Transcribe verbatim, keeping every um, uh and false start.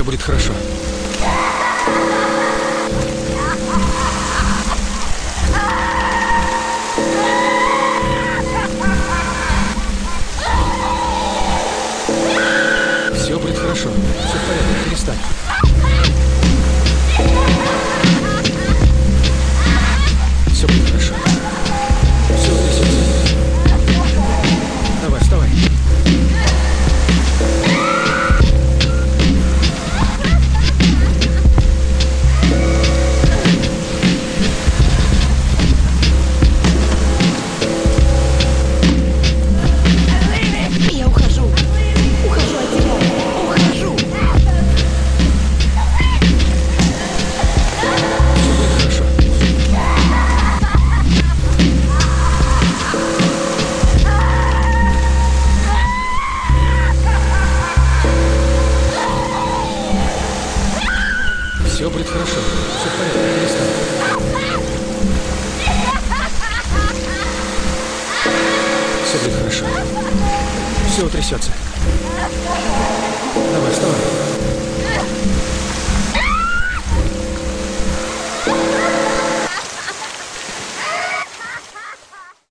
Все будет хорошо. Все будет хорошо. Все в порядке, перестань. Все будет хорошо. Все трясется. Давай, вставай. Я ухожу. Ухожу от тебя. Ухожу. Все будет хорошо. Все будет хорошо. Все в порядке, перестань. Все будет хорошо. Все утрясется. Давай, вставай.